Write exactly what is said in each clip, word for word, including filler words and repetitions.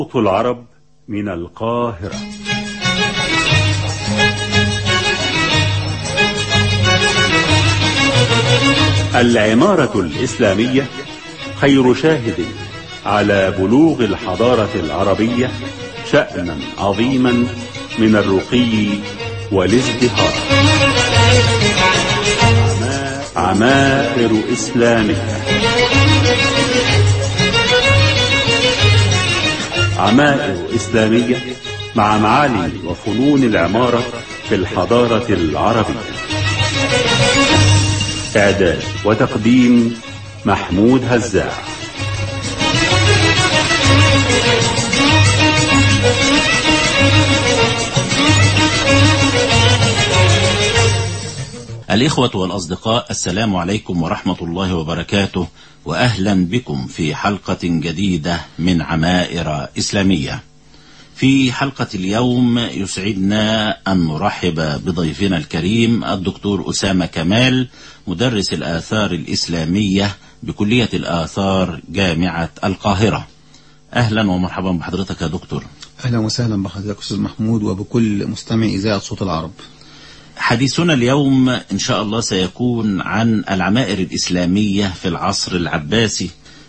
صوت العرب من القاهرة. العمارة الإسلامية خير شاهد على بلوغ الحضارة العربية شأنا عظيما من الرقي والازدهار. عمائر إسلامية، عمائر إسلامية مع معالي وفنون العمارة في الحضارة العربية. إعداد وتقديم محمود هزاع. الإخوة والأصدقاء، السلام عليكم ورحمة الله وبركاته، وأهلا بكم في حلقة جديدة من عمائر إسلامية. في حلقة اليوم يسعدنا أن نرحب بضيفنا الكريم الدكتور أسامة كمال، مدرس الآثار الإسلامية بكلية الآثار جامعة القاهرة. أهلا ومرحبا بحضرتك يا دكتور. أهلا وسهلا بحضرتك أستاذ محمود وبكل مستمع إذاعة صوت العرب. حديثنا اليوم إن شاء الله سيكون عن العمائر الإسلامية في العصر العباسي،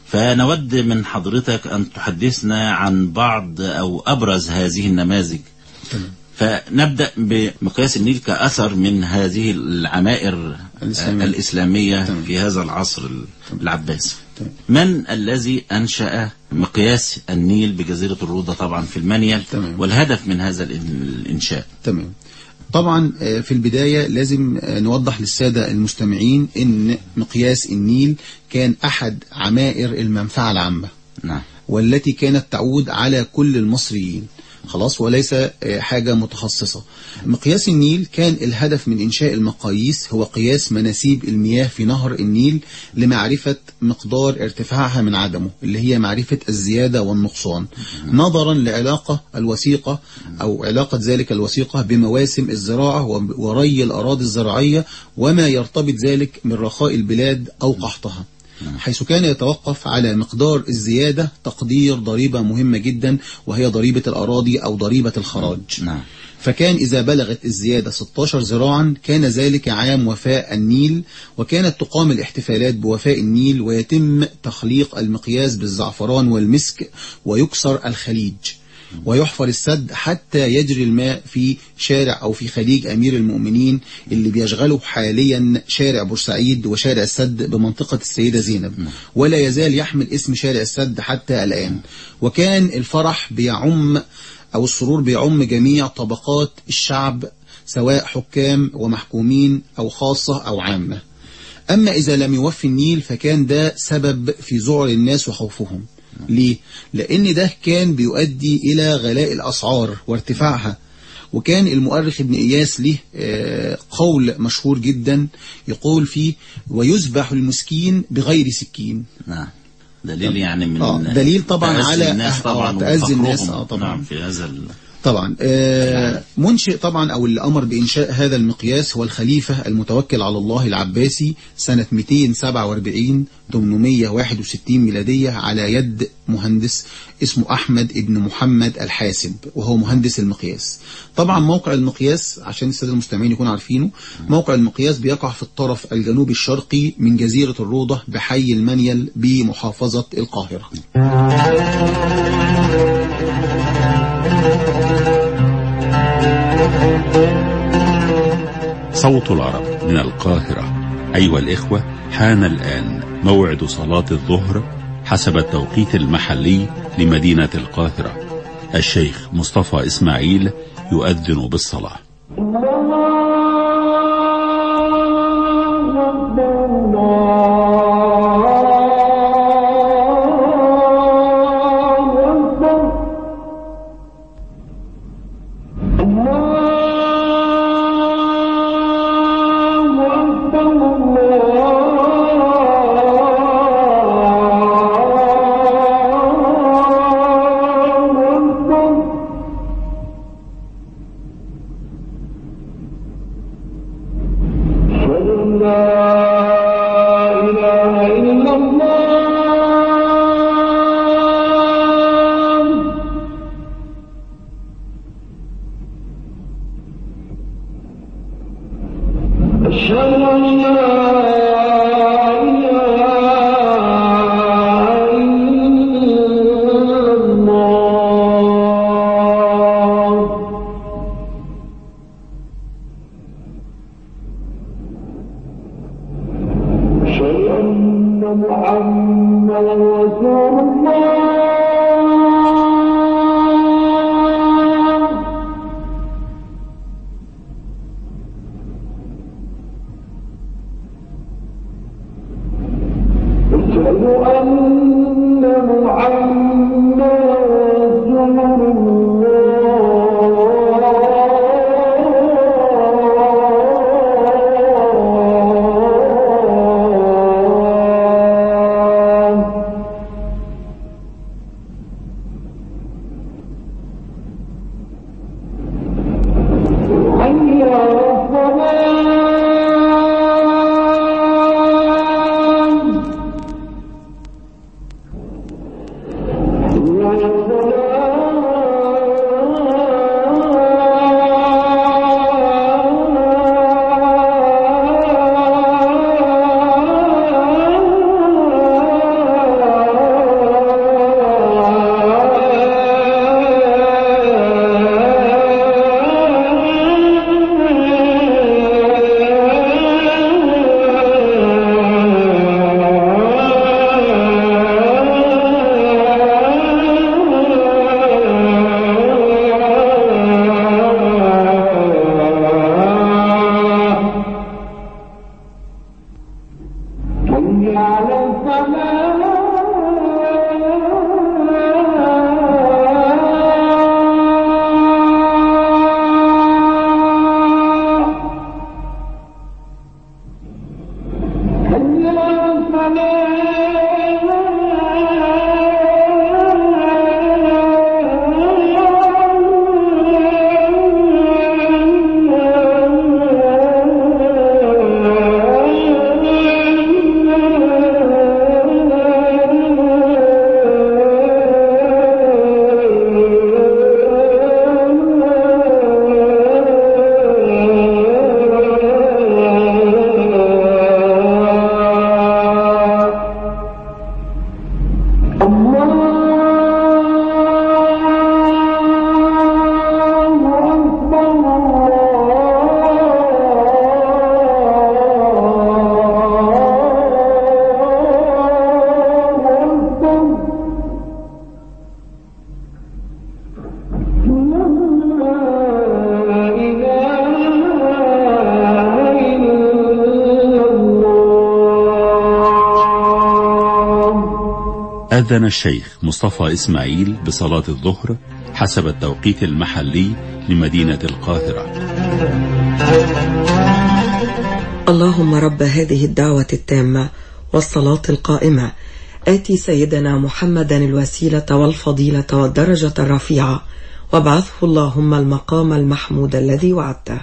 فنود من حضرتك أن تحدثنا عن بعض أو أبرز هذه النماذج. تمام. فنبدأ بمقياس النيل كأثر من هذه العمائر الإسلامية, الإسلامية في هذا العصر العباسي. تمام. من الذي أنشأ مقياس النيل بجزيرة الروضة طبعا في المنيل؟ تمام. والهدف من هذا الإنشاء؟ تمام. طبعا في البداية لازم نوضح للسادة المستمعين ان مقياس النيل كان احد عمائر المنفعة العامة. نعم. والتي كانت تعود على كل المصريين، خلاص، وليس حاجة متخصصة. مقياس النيل كان الهدف من إنشاء المقاييس هو قياس مناسيب المياه في نهر النيل لمعرفة مقدار ارتفاعها من عدمه، اللي هي معرفة الزيادة والنقصان، نظرا لعلاقة الوثيقة أو علاقة ذلك الوثيقة بمواسم الزراعة وري الأراضي الزراعية وما يرتبط ذلك من رخاء البلاد أو قحطها، حيث كان يتوقف على مقدار الزيادة تقدير ضريبة مهمة جدا وهي ضريبة الأراضي أو ضريبة الخراج. نعم. فكان إذا بلغت الزيادة ستة عشر ذراعا كان ذلك عام وفاء النيل، وكانت تقام الاحتفالات بوفاء النيل ويتم تخليق المقياس بالزعفران والمسك ويكسر الخليج ويحفر السد حتى يجري الماء في شارع أو في خليج أمير المؤمنين اللي بيشغله حاليا شارع بورسعيد وشارع السد بمنطقة السيدة زينب، ولا يزال يحمل اسم شارع السد حتى الآن. وكان الفرح بيعم أو السرور بيعم جميع طبقات الشعب، سواء حكام ومحكومين أو خاصة أو عامة. أما إذا لم يوفي النيل فكان ده سبب في ذعر الناس وخوفهم. ليه؟ لأن ده كان بيؤدي إلى غلاء الأسعار وارتفاعها. وكان المؤرخ ابن إياس له قول مشهور جدا يقول فيه: ويذبح المسكين بغير سكين. نعم. دليل يعني من آه دليل طبعا على الناس طبعا تأذي الناس آه طبعا. نعم في هذا ال... طبعا آه منشئ طبعا أو اللي أمر بإنشاء هذا المقياس هو الخليفة المتوكل على الله العباسي سنة مئتين وسبعة وأربعين ثمانمئة وواحد وستين ميلادية على يد مهندس اسمه أحمد ابن محمد الحاسب، وهو مهندس المقياس. طبعا موقع المقياس عشان السادة المستمعين يكونوا عارفينه، موقع المقياس بيقع في الطرف الجنوبي الشرقي من جزيرة الروضة بحي المنيل بمحافظة القاهرة. صوت العرب من القاهرة. أيها الإخوة، حان الآن موعد صلاة الظهر حسب التوقيت المحلي لمدينة القاهرة. الشيخ مصطفى إسماعيل يؤذن بالصلاة. أذن الشيخ مصطفى إسماعيل بصلاة الظهر حسب التوقيت المحلي لمدينة القاهرة. اللهم رب هذه الدعوة التامة والصلاة القائمة آتي سيدنا محمدا الوسيلة والفضيلة والدرجة الرفيعة وابعثه اللهم المقام المحمود الذي وعدته.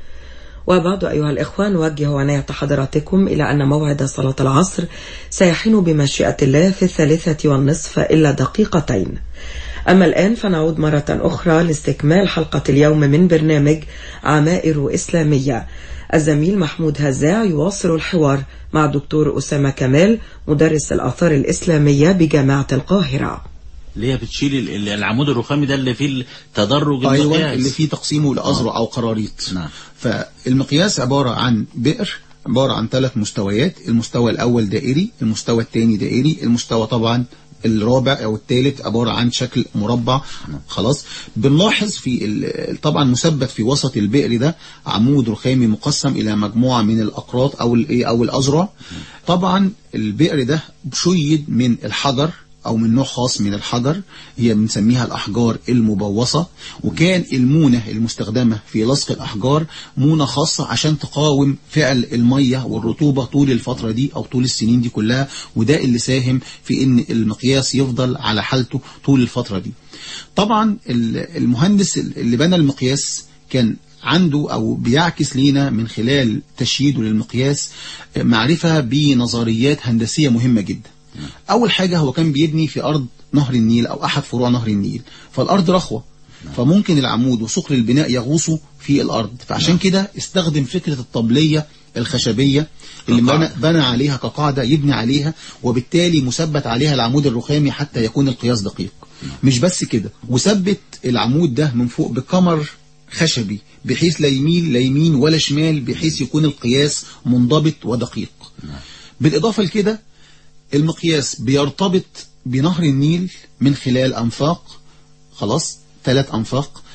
وبعد أيها الإخوان نوجه عناية حضراتكم إلى أن موعد صلاة العصر سيحين بمشيئة الله في الثالثة والنصف إلا دقيقتين. أما الآن فنعود مرة أخرى لاستكمال حلقة اليوم من برنامج عمائر إسلامية. الزميل محمود هزاع يواصل الحوار مع الدكتور أسامة كمال مدرس الآثار الإسلامية بجامعة القاهرة. اللي هي بتشيل العمود الرخامي ده اللي فيه التدرج أيوة المقياس اللي فيه تقسيمه لأذرع أو قراريط. نعم. فالمقياس عبارة عن بئر، عبارة عن ثلاث مستويات. المستوى الأول دائري، المستوى الثاني دائري، المستوى طبعا الرابع او الثالث عبارة عن شكل مربع. خلاص بنلاحظ في طبعا مثبت في وسط البئر ده عمود رخامي مقسم الى مجموعة من الاقراط او الايه او الاذرع. طبعا البئر ده شيد من الحجر او من نوع خاص من الحجر، هي بنسميها الاحجار المبوصة. وكان المونة المستخدمة في لصق الاحجار مونة خاصة عشان تقاوم فعل المية والرطوبة طول الفترة دي او طول السنين دي كلها، وده اللي ساهم في ان المقياس يفضل على حالته طول الفترة دي. طبعا المهندس اللي بنى المقياس كان عنده او بيعكس لينا من خلال تشييده للمقياس معرفة بنظريات هندسية مهمة جدا. أول حاجة هو كان بيبني في أرض نهر النيل أو أحد فروع نهر النيل، فالأرض رخوة، فممكن العمود وصقر البناء يغوصوا في الأرض، فعشان كده استخدم فكرة الطبلية الخشبية اللي بنى, بنى عليها كقاعدة يبني عليها، وبالتالي مثبت عليها العمود الرخامي حتى يكون القياس دقيق. مش بس كده، وثبت العمود ده من فوق بكمر خشبي بحيث لا يميل لا يمين ولا شمال، بحيث يكون القياس منضبط ودقيق. بالإضافة لكده المقياس بيرتبط بنهر النيل من خلال أنفاق، خلاص ثلاث أنفاق،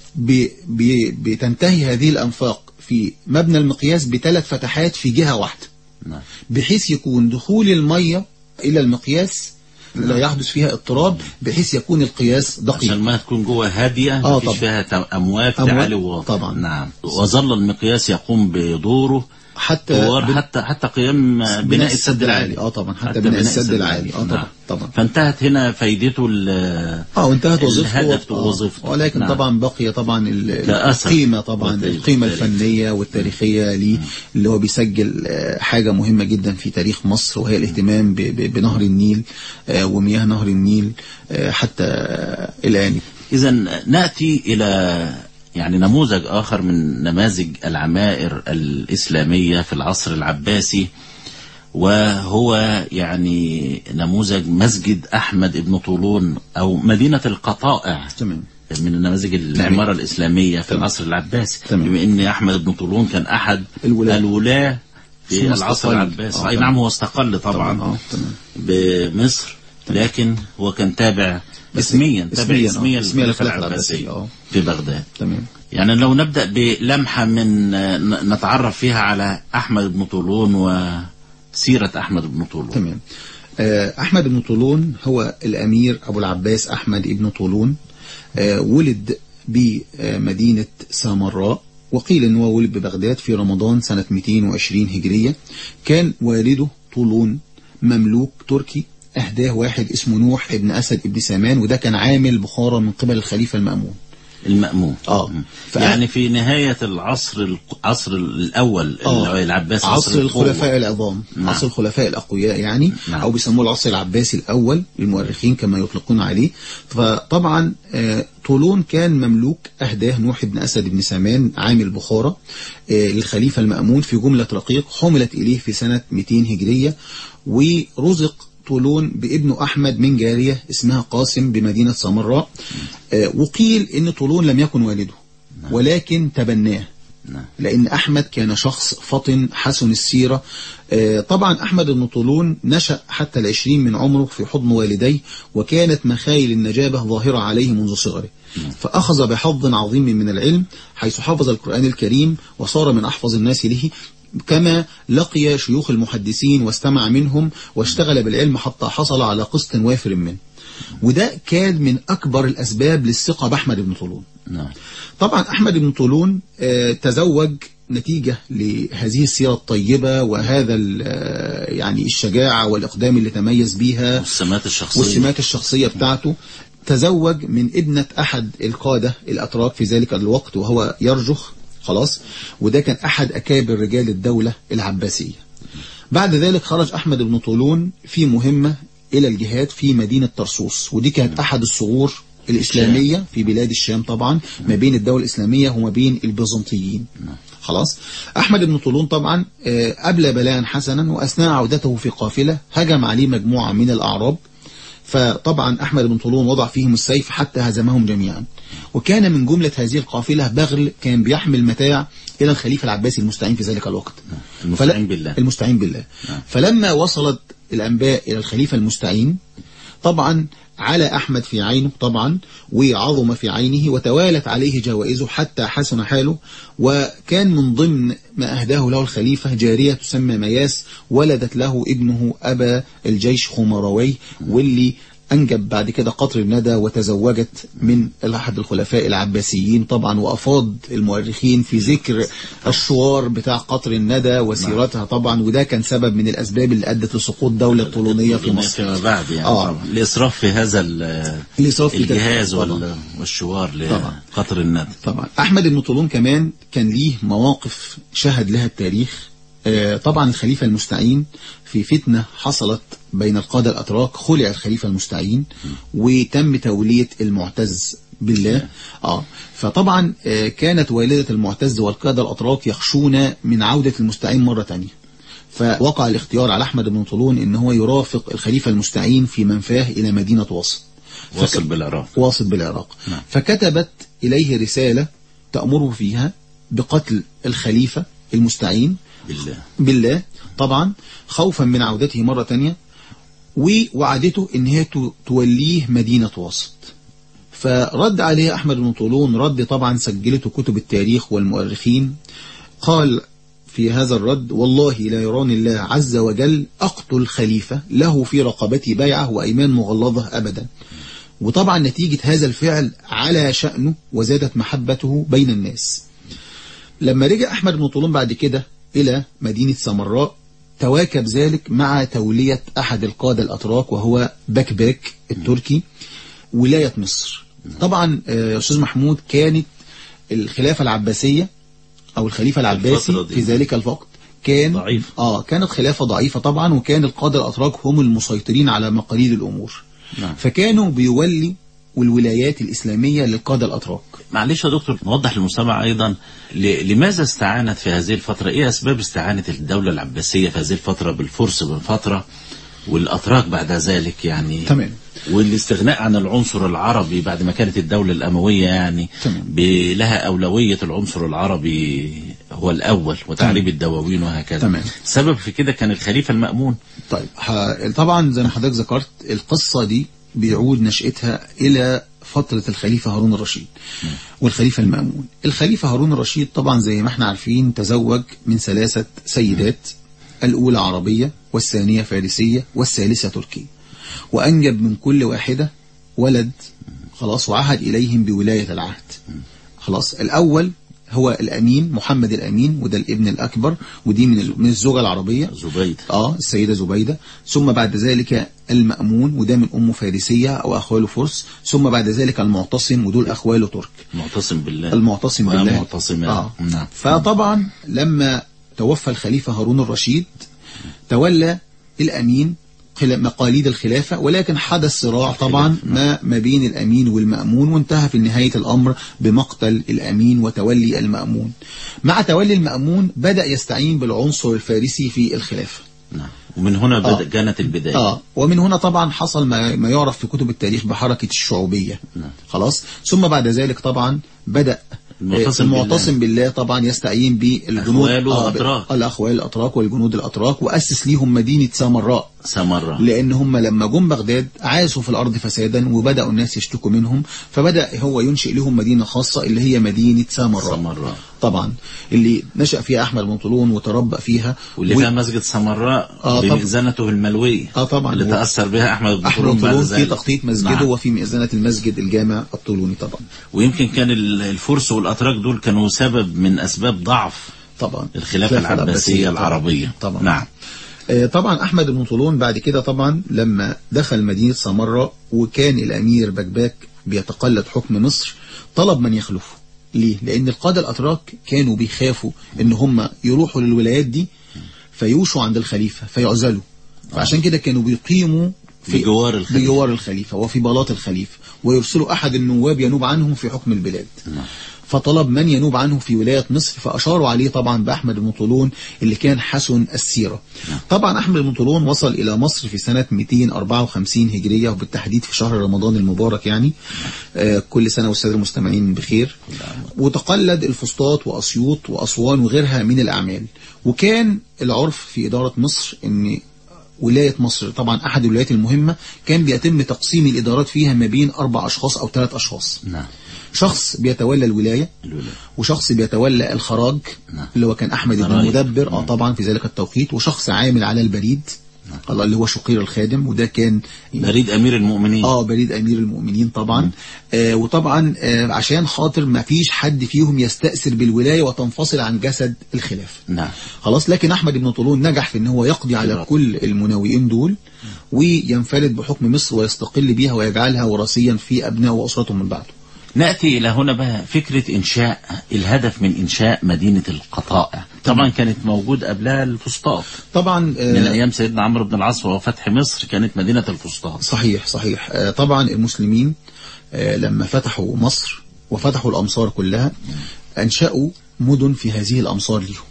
بي بي بتنتهي هذه الأنفاق في مبنى المقياس بثلاث فتحات في جهة واحدة، بحيث يكون دخول المية إلى المقياس لا يحدث فيها اضطراب، بحيث يكون القياس دقيق عشان ما تكون جوه هادية آه مفيش فيها أمواج تعالي وواطي. طبعا. نعم. وظل المقياس يقوم بدوره حتى بن... حتى حتى قيام بناء, بناء السد العالي. اه طبعا حتى, حتى بناء السد العالي. اه طبعا. نعم. طبعا. فانتهت هنا فايدته ال اه وانتهت وظيفته وظيفته ولكن نعم. طبعا بقي طبعا القيمة طبعا القيمة الفنية والتاريخية ليه، اللي هو بيسجل حاجة مهمة جدا في تاريخ مصر، وهي الاهتمام بنهر النيل ومياه نهر النيل حتى الآن. إذا نأتي إلى يعني نموذج آخر من نماذج العمائر الإسلامية في العصر العباسي، وهو يعني نموذج مسجد أحمد ابن طولون أو مدينة القطائع. تمام. من النماذج العمارة الإسلامية في تمام. العصر العباسي، بما أن أحمد ابن طولون كان أحد الولاة, الولاة في العصر العباسي. أي نعم، هو استقل طبعا طبعا. بمصر، لكن هو كان تابع اسميا تابع اسميا للخلافة العباسية في بغداد. تمام. يعني لو نبدأ بلمحة من نتعرف فيها على أحمد بن طولون وسيرة أحمد بن طولون. تمام. أحمد بن طولون هو الأمير أبو العباس أحمد بن طولون. ولد بمدينة سامراء، وقيل أنه ولد ببغداد في رمضان سنة مئتين وعشرين هجرية. كان والده طولون مملوك تركي أهداه واحد اسمه نوح ابن أسد ابن سامان، وده كان عامل بخارى من قبل الخليفة المأمون. المأمون اه ف... يعني في نهاية العصر العصر الأول آه. العباسي، عصر, عصر الخلفاء العظام. نعم. عصر الخلفاء الأقوياء يعني. نعم. أو بيسموه العصر العباسي الأول المؤرخين كما يطلقون عليه. فطبعا آه طولون كان مملوك أهداه نوح بن أسد بن سامان عامل بخارى آه للخليفة المأمون في جملة رقيق حملت إليه في سنة مئتين هجرية. ورزق طولون بابنه أحمد من جارية اسمها قاسم بمدينة سامراء. آه وقيل إن طولون لم يكن والده، ولكن تبناه، لأن أحمد كان شخص فطن حسن السيرة. آه طبعا أحمد بن طولون نشأ حتى العشرين من عمره في حضن والديه، وكانت مخايل النجابة ظاهرة عليه منذ صغره، فأخذ بحظ عظيم من العلم، حيث حفظ القرآن الكريم وصار من أحفظ الناس له. كما لقي شيوخ المحدثين واستمع منهم واشتغل بالعلم حتى حصل على قسط وافر منه. وده كان من أكبر الأسباب للثقة بأحمد بن طولون. طبعا أحمد بن طولون تزوج نتيجة لهذه السيرة الطيبة وهذا يعني الشجاعة والإقدام اللي تميز بيها والسمات الشخصية والسمات الشخصية بتاعته. تزوج من ابنة أحد القادة الأتراك في ذلك الوقت وهو يرجخ، خلاص، وده كان أحد أكابر رجال الدولة العباسية. بعد ذلك خرج أحمد بن طولون في مهمة إلى الجهاد في مدينة طرسوس، ودي كانت أحد الثغور الإسلامية في بلاد الشام طبعا ما بين الدولة الإسلامية وما بين البيزنطيين. خلاص. أحمد بن طولون طبعا أبلى بلاء حسنا، وأثناء عودته في قافلة هجم عليه مجموعة من الأعراب، فطبعا أحمد بن طولون وضع فيهم السيف حتى هزمهم جميعا. وكان من جملة هذه القافلة بغل كان بيحمل متاع إلى الخليفة العباسي المستعين في ذلك الوقت، المستعين بالله المستعين بالله. فلما وصلت الأنباء إلى الخليفة المستعين طبعا على أحمد في عينه طبعا وعظم في عينه، وتوالت عليه جوائزه حتى حسن حاله. وكان من ضمن ما أهداه له الخليفة جارية تسمى مياس، ولدت له ابنه أبا الجيش خمروي، واللي أنجب بعد كده قطر الندى وتزوجت من أحد الخلفاء العباسيين طبعا. وأفاض المؤرخين في ذكر الشوار بتاع قطر الندى وسيرتها طبعا، وده كان سبب من الأسباب اللي أدت لسقوط دولة طولونية في مصر فيما بعد يعني. آه. الإسراف في هذا الإسراف في الجهاز طبعا. والشوار لقطر الندى طبعا. أحمد بن طولون كمان كان ليه مواقف شهد لها التاريخ. طبعا الخليفة المستعين في فتنة حصلت بين القادة الأتراك، خلع الخليفة المستعين وتم تولية المعتز بالله. آه فطبعا كانت والدة المعتز والقادة الأتراك يخشون من عودة المستعين مرة تانية، فوقع الاختيار على أحمد بن طولون إن هو يرافق الخليفة المستعين في منفاه إلى مدينة واسط واصل بالعراق واصل بالعراق نعم. فكتبت إليه رسالة تأمره فيها بقتل الخليفة المستعين بالله بالله طبعا خوفا من عودته مرة تانية، ووعدته ان هي توليه مدينة واسط. فرد عليه أحمد بن طولون رد طبعا سجلته كتب التاريخ والمؤرخين. قال في هذا الرد: والله لا يراني الله عز وجل أقتل خليفة له في رقبتي بيعة وأيمان مغلظة أبدا. وطبعا نتيجة هذا الفعل على شأنه وزادت محبته بين الناس. لما رجع أحمد بن طولون بعد كده إلى مدينة سامراء تواكب ذلك مع تولية أحد القادة الأتراك وهو بكباك التركي ولاية مصر. طبعا أستاذ محمود كانت الخلافة العباسية أو الخليفة العباسي في ذلك الوقت كان ضعيف. آه كانت خلافة ضعيفة طبعا، وكان القادة الأتراك هم المسيطرين على مقاليد الأمور. نعم. فكانوا بيولي والولايات الإسلامية للقادة الأتراك. معلش يا دكتور نوضح للمستمع أيضا لماذا استعانت في هذه الفترة، إيه أسباب استعانة الدولة العباسية في هذه الفترة بالفرس بالفترة والأتراك بعد ذلك يعني تمام. والاستغناء عن العنصر العربي بعد ما كانت الدولة الأموية يعني لها أولوية العنصر العربي هو الأول وتعريب الدواوين وهكذا. تمام. السبب في كده كان الخليفة المأمون. طيب طبعا زي ما حضرتك ذكرت القصة دي بيعود نشأتها إلى فترة الخليفة هارون الرشيد م. والخليفة المأمون. الخليفة هارون الرشيد طبعا زي ما احنا عارفين تزوج من ثلاثة سيدات، الأولى عربية والثانية فارسية والثالثة تركية، وأنجب من كل واحدة ولد خلاص، وعهد إليهم بولاية العهد. خلاص الأول هو الأمين محمد الأمين، وده الابن الأكبر، ودي من من الزوجة العربية زبيدة اه السيدة زبيدة. ثم بعد ذلك المأمون وده من أمه فارسية أو أخواله فرس. ثم بعد ذلك المعتصم ودول أخواله ترك. المعتصم بالله المعتصم بالله معتصم آه. نعم. فطبعا لما توفى الخليفة هارون الرشيد تولى الأمين مقاليد الخلافة، ولكن حدث صراع طبعا ما ما بين الأمين والمأمون، وانتهى في نهاية الأمر بمقتل الأمين وتولي المأمون. مع تولي المأمون بدأ يستعين بالعنصر الفارسي في الخلافة. نعم. ومن هنا بدأ كانت البداية. آه ومن هنا طبعا حصل ما, ما يعرف في كتب التاريخ بحركة الشعوبية. نعم. خلاص. ثم بعد ذلك طبعا بدأ المعتصم, المعتصم بالله. بالله طبعا يستعين بالجنود الأخوال الأتراك الأخوال الأتراك والجنود الأتراك، وأسس ليهم مدينة سامراء سامراء، لأن هم لما جم بغداد عاشوا في الأرض فسادا وبدأوا الناس يشتكوا منهم، فبدأ هو ينشئ لهم مدينة خاصة اللي هي مدينة سامراء. سامراء طبعا اللي نشأ فيها أحمد بن طولون وتربى فيها، واللي و... فيها مسجد سامراء آه بمئذنته الملوية آه طبعا اللي و... تأثر بها أحمد بن طولون, طولون في تخطيط مسجده. نعم. وفي مئذنة المسجد الجامع الطولوني طبعا. ويمكن كان الفرس والأتراك دول كانوا سبب من أسباب ضعف طبعا الخلافة العباسية العربية. طبعا. نعم. طبعا أحمد بن طولون بعد كده طبعا لما دخل مدينة سامراء وكان الأمير بكباك بيتقلد حكم مصر، طلب من يخلفه. ليه؟ لأن القادة الأتراك كانوا بيخافوا إن هم يروحوا للولايات دي فيوشوا عند الخليفة فيعزلوا، فعشان كده كانوا بيقيموا في جوار الخليفة, بجوار الخليفة وفي بلاط الخليفة، ويرسلوا أحد النواب ينوب عنهم في حكم البلاد. نعم. فطلب من ينوب عنه في ولاية مصر، فأشاروا عليه طبعا بأحمد بن طولون اللي كان حسن السيرة. طبعا أحمد بن طولون وصل إلى مصر في سنة مئتين وأربعة وخمسين هجرية، وبالتحديد في شهر رمضان المبارك يعني. آه كل سنة والسادة المستمعين بخير. وتقلد الفسطاط وأسيوط وأسوان وغيرها من الأعمال. وكان العرف في إدارة مصر أن ولاية مصر طبعا أحد الولايات المهمة كان بيتم تقسيم الإدارات فيها ما بين أربع أشخاص أو ثلاث أشخاص. نعم. شخص بيتولى الولاية, الولاية وشخص بيتولى الخراج. نعم. اللي هو كان أحمد بن المدبر آه طبعا في ذلك التوقيت، وشخص عامل على البريد. نعم. الله اللي هو شقير الخادم، وده كان بريد أمير المؤمنين. آه بريد أمير المؤمنين طبعا. آه وطبعا آه عشان خاطر ما فيش حد فيهم يستأثر بالولاية وتنفصل عن جسد الخلافة. نعم. خلاص، لكن أحمد بن طولون نجح في ان هو يقضي على جرات. كل المناوئين دول وينفرد بحكم مصر ويستقل بها ويجعلها وراثيا في أبناء وأسرتهم من بعده. نأتي إلى هنا بقى فكرة إنشاء الهدف من إنشاء مدينة القطائع. طبعا كانت موجود قبلها الفسطاط طبعا من أيام سيدنا عمرو بن العاص وفتح مصر كانت مدينة الفسطاط. صحيح صحيح. طبعا المسلمين لما فتحوا مصر وفتحوا الأمصار كلها أنشأوا مدن في هذه الأمصار لهم،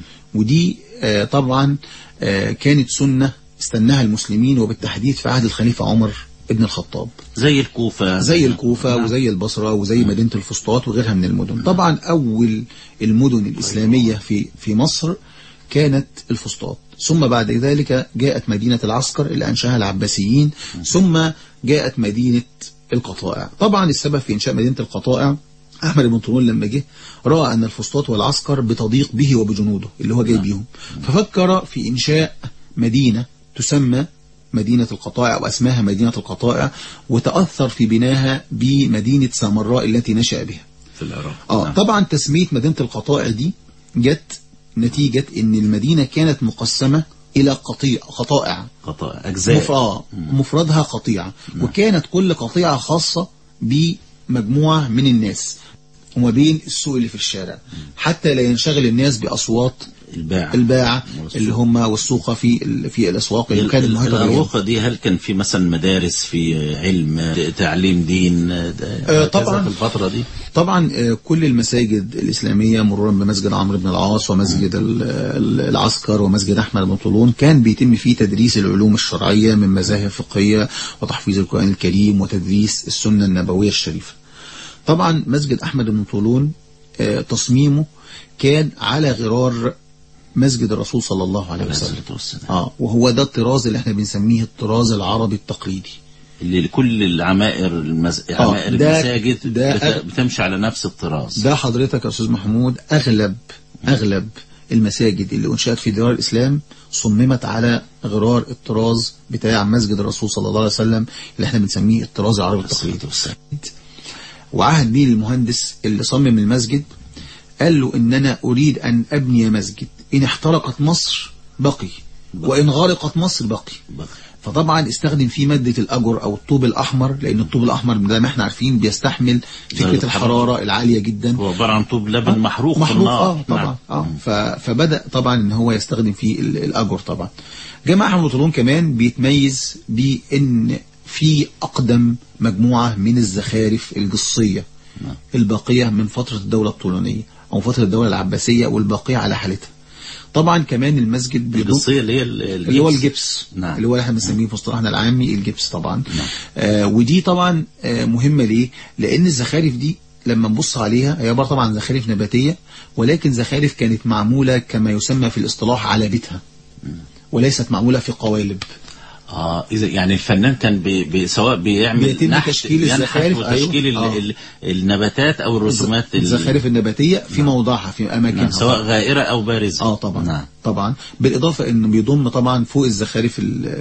ودي طبعا كانت سنة استناها المسلمين، وبالتحديد في عهد الخليفة عمر ابن الخطاب، زي الكوفة زي الكوفة نعم. وزي البصرة وزي نعم. مدينة الفسطاط وغيرها من المدن. نعم. طبعا أول المدن الإسلامية في في مصر كانت الفسطاط، ثم بعد ذلك جاءت مدينة العسكر اللي أنشأها العباسيين، نعم. ثم جاءت مدينة القطائع. طبعا السبب في إنشاء مدينة القطائع أحمد بن طولون لما جه رأى أن الفسطاط والعسكر بتضيق به وبجنوده اللي هو جاي بيهم، ففكر في إنشاء مدينة تسمى مدينة القطائع وأسماها مدينة القطائع، وتأثر في بناها بمدينة سامراء التي نشأ بها في العراق. آه نعم. طبعا تسمية مدينة القطائع دي جت نتيجة ان المدينة كانت مقسمة إلى قطيع قطائع قطائع أجزاء مف... مفردها قطيعة. نعم. وكانت كل قطيعة خاصة بمجموعة من الناس وما بين السوق اللي في الشارع، حتى لا ينشغل الناس بأصوات الباعة الباعة اللي هم والسوقة في في الأسواق اللي كانت المحيطة الأسواق دي. هل كان في مثلا مدارس في علم تعليم دين آه طبعا في الفترة دي؟ طبعا آه كل المساجد الإسلامية مرورا بمسجد عمرو بن العاص ومسجد العسكر ومسجد أحمد بن طولون كان بيتم فيه تدريس العلوم الشرعية من مذاهب فقهية وتحفيظ القرآن الكريم وتدريس السنة النبوية الشريفة. طبعا مسجد أحمد بن طولون آه تصميمه كان على غرار مسجد الرسول صلى الله عليه وسلم. آه وهو ده الطراز اللي احنا بنسميه الطراز العربي التقليدي اللي لكل العمائر المز... آه عمائر المساجد ده بتمشي على نفس الطراز ده. حضرتك يا أستاذ محمود أغلب أغلب المساجد اللي أنشأت في ديار الإسلام صممت على غرار الطراز بتاع مسجد الرسول صلى الله عليه وسلم اللي احنا بنسميه الطراز العربي التقليدي. وعهد بيه المهندس اللي صمم المسجد قال له إن أنا أريد أن أبني مسجد إن احترقت مصر بقي, بقي. وإن غرقت مصر بقي. بقي. فطبعا استخدم فيه مادة الأجر أو الطوب الأحمر، لأن الطوب الأحمر زي ما احنا عارفين بيستحمل فكرة الحرارة العالية جدا. هو عبارة عن طوب لبن محروق محروق آه طبعا نعم. آه فبدأ طبعا إن هو يستخدم فيه الأجر. طبعا جماعة أحمد بن طولون كمان بيتميز بإن في أقدم مجموعة من الزخارف الجصية نعم. الباقية من فترة الدولة الطولونية أو فترة الدولة العباسية والباقية على حالتها. طبعا كمان المسجد الجصية اللي هي اللي هو الجبس نعم. اللي هو احنا بنسميه في اصطلاحنا العامي الجبس طبعا نعم. آه ودي طبعا آه مهمة ليه؟ لأن الزخارف دي لما نبص عليها هي عبارة طبعا زخارف نباتية، ولكن زخارف كانت معمولة كما يسمى في الاصطلاح على بيتها وليست معمولة في قوالب. اه اذا يعني الفنان كان بي بي سواء بيعمل نحت تشكيل الزخارف وتشكيل أيوه. ال آه. النباتات او الرسومات الزخارف النباتيه في نعم. موضعها في اماكنها نعم. سواء غائره او بارزه. اه طبعا نعم. طبعا بالاضافه انه بيضم طبعا فوق الزخارف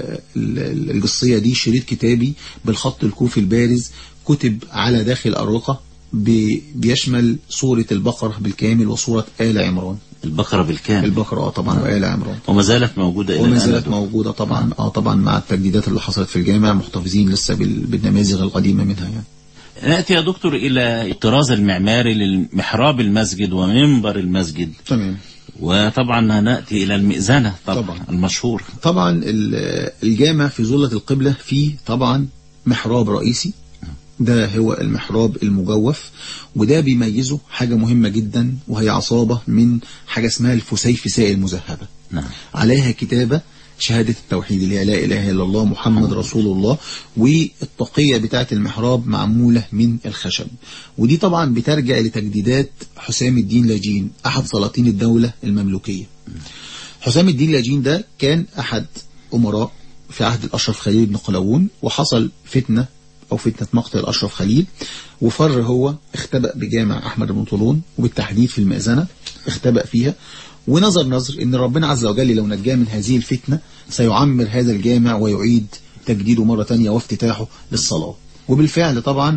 الجصيه دي شريط كتابي بالخط الكوفي البارز كتب على داخل الأروقة بيشمل سورة البقرة بالكامل وسورة آل عمران. البقرة بالكامل. البقرة اه طبعا نعم. وآل عمران. وما زالت موجودة إلى وما زالت موجودة طبعا نعم. اه طبعا مع التجديدات اللي حصلت في الجامع محتفظين لسه بالنماذج القديمة منها يعني. نأتي يا دكتور إلى الطراز المعماري للمحراب المسجد ومنبر المسجد. تمام. وطبعا نأتي إلى المئذنة طبعا, طبعا المشهور. طبعا الجامع في ظلة القبلة فيه طبعا محراب رئيسي، ده هو المحراب المجوف، وده بيميزه حاجة مهمة جدا وهي عصابة من حاجة اسمها الفسيفساء المذهبة. نعم. عليها كتابة شهادة التوحيد اللي هي لا إله إلا الله محمد رسول الله، والطاقية بتاعة المحراب معمولة من الخشب، ودي طبعا بترجع لتجديدات حسام الدين لاجين أحد سلاطين الدولة المملوكية. حسام الدين لاجين ده كان أحد أمراء في عهد الأشرف خليل بن قلاوون، وحصل فتنة أو فتنة مقتل الأشرف خليل، وفر هو اختبأ بجامع أحمد بن طولون وبالتحديد في المئذنة اختبأ فيها، ونظر نظر ان ربنا عز وجل لو نجاه من هذه الفتنة سيعمر هذا الجامع ويعيد تجديده مرة تانية وافتتاحه للصلاة. وبالفعل طبعا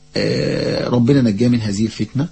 ربنا نجاه من هذه الفتنة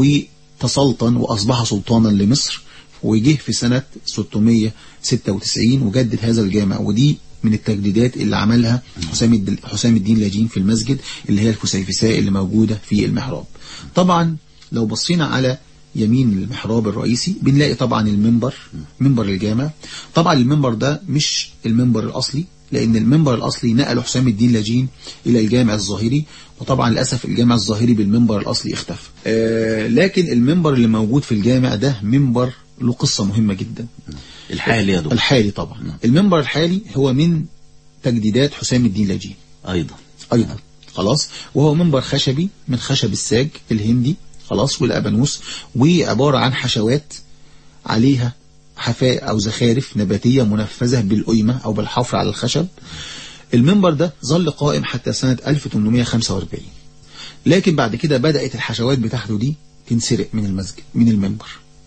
وتسلطن وأصبح سلطانا لمصر، وجه في سنة ستمائة وستة وتسعين وجدد هذا الجامع، ودي من التجديدات اللي عملها حسام حسام الدين لاجين في المسجد اللي هي الفسيفساء اللي موجودة في المحراب. طبعا لو بصينا على يمين المحراب الرئيسي بنلاقي طبعا المنبر، منبر الجامع. طبعا المنبر ده مش المنبر الأصلي، لأن المنبر الأصلي نقل حسام الدين لاجين إلى الجامع الظاهري، وطبعا للأسف الجامع الظاهري بالمنبر الأصلي اختفى. آه لكن المنبر اللي موجود في الجامع ده منبر له قصة مهمة جدا. الحالي يا دكتور. الحالي طبعا م. المنبر الحالي هو من تجديدات حسام الدين لاجين أيضا أيضا خلاص، وهو منبر خشبي من خشب الساج الهندي خلاص والأبانوس، وعبارة عن حشوات عليها حفاء أو زخارف نباتية منفذة بالقيمة أو بالحفر على الخشب. المنبر ده ظل قائم حتى سنة ألف وثمانمائة وخمسة وأربعين، لكن بعد كده بدأت الحشوات بتاعته دي تنسرق من المسجد من المنبر،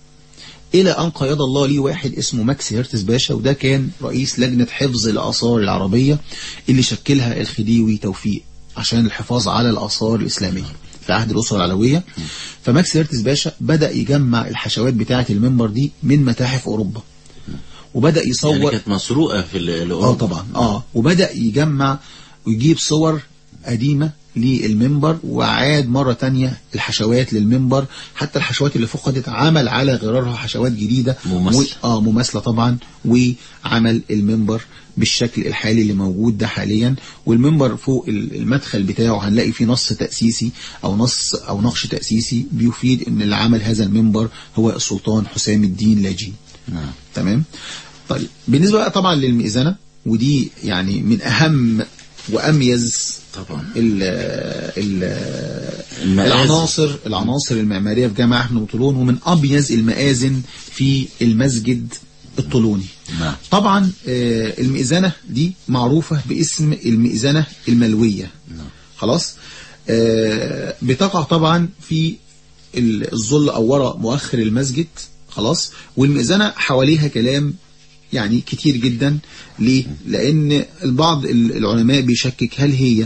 إلى أن قيض الله ليه واحد اسمه ماكس هيرتز باشا، وده كان رئيس لجنة حفظ الآثار العربية اللي شكلها الخديوي توفيق عشان الحفاظ على الآثار الإسلامية في عهد الأسرة العلوية. فماكس هيرتز باشا بدأ يجمع الحشوات بتاعة المنبر دي من متاحف أوروبا، وبدأ يصور يعني كانت مسروقة في الأوروبا. اه طبعا اه وبدأ يجمع ويجيب صور قديمة للمنبر، وعاد مرة تانية الحشوات للمنبر، حتى الحشوات اللي فقدت عمل على غرارها حشوات جديدة مماثلة و... اه مماثلة طبعا، وعمل المنبر بالشكل الحالي اللي موجود ده حاليا. والمنبر فوق المدخل بتاعه هنلاقي فيه نص تأسيسي أو نص أو نقش تأسيسي بيفيد ان اللي عمل هذا المنبر هو السلطان حسام الدين لاجين. نعم. تمام. طيب بالنسبة بقى طبعا للمئذنة، ودي يعني من أهم وأميز طبعا ال ال العناصر العناصر المعمارية في جامع أحمد بن طولون، ومن أبيز المآذن في المسجد الطولوني. نعم. طبعا المئذنة دي معروفة باسم المئذنة الملوية. نعم. خلاص. بتقع طبعا في الظل أو وراء مؤخر المسجد خلاص، والمئذنة حواليها كلام يعني كتير جدا. ليه؟ لأن البعض العلماء بيشكك هل هي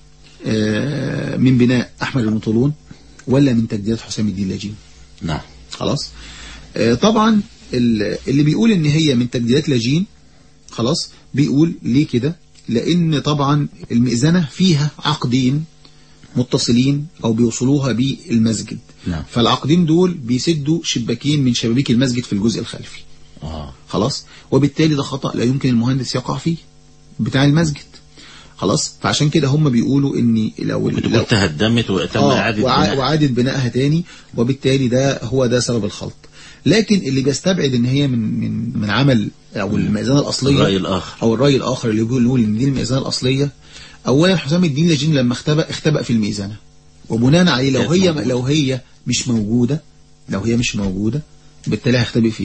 من بناء أحمد بن طولون ولا من تجديدات حسام الدين لاجين. نعم. خلاص. طبعا اللي بيقول ان هي من تجديدات لاجين خلاص بيقول ليه كده، لأن طبعا المئذنة فيها عقدين متصلين أو بيوصلوها بالمسجد. نعم. فالعقدين دول بيسدوا شباكين من شبابيك المسجد في الجزء الخلفي. آه. خلاص. وبالتالي ده خطأ لا يمكن المهندس يقع فيه بتاع المسجد. خلاص. فعشان كده هم بيقولوا ان لو لو تهدمت وتم آه اعاده وع... بناء. وعاده بنائها تاني، وبالتالي ده هو ده سبب الخلط. لكن اللي بيستبعد ان هي من من من عمل او المئذنه الاصليه الرأي الاخر او الراي الاخر اللي بيقول ان دي المئذنه الاصليه. اولا حسام الدين لاجين لما اختبأ اختبأ في المئذنه، وبناء عليه لو هي موجودة. لو هي مش موجوده لو هي مش موجوده بالتالي هيختبئ في ايه؟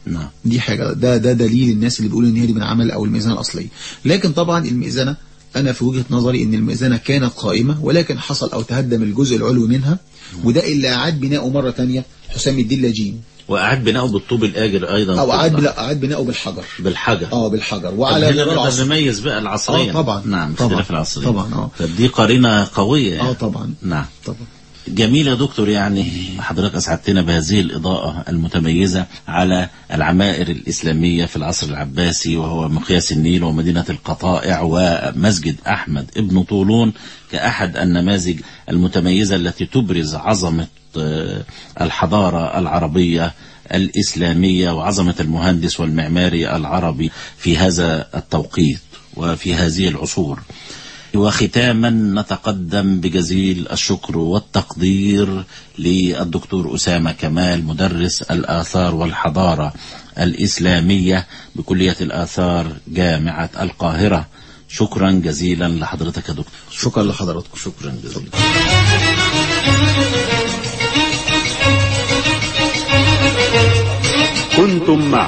نعم. دي حاجة، ده ده دليل الناس اللي بيقولوا ان هي دي من عمل او المئذنة الأصلية. لكن طبعا المئذنة أنا في وجهة نظري ان المئذنة كانت قائمة، ولكن حصل أو تهدم الجزء العلوي منها، وده اللي أعاد بناؤه مرة تانية حسام الدين لاجين، وأعاد بناؤه بالطوب الآجر أيضا، أو أعاد لا أعاد بناؤه بالحجر بالحجر اه بالحجر. وعلى هنا نقدر نميز بقى العصرية. اه طبعا نعم، طبعا في العصرية طبعا اه فدي قرينة قوية يعني. اه طبعا نعم طبعا. جميل يا دكتور، يعني حضرتك أسعدتنا بهذه الإضاءة المتميزة على العمائر الإسلامية في العصر العباسي، وهو مقياس النيل ومدينة القطائع ومسجد أحمد ابن طولون كأحد النماذج المتميزة التي تبرز عظمة الحضارة العربية الإسلامية وعظمة المهندس والمعماري العربي في هذا التوقيت وفي هذه العصور. وختاما نتقدم بجزيل الشكر والتقدير للدكتور أسامة كمال، مدرس الآثار والحضارة الإسلامية بكلية الآثار جامعة القاهرة. شكرا جزيلا لحضرتك يا دكتور. شكرا لحضرتك. شكرا جزيلا. كنتم مع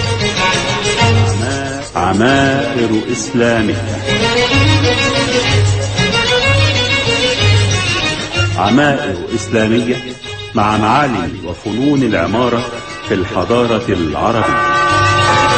عمائر إسلامية. عمائر إسلامية مع معالم وفنون العمارة في الحضارة العربية.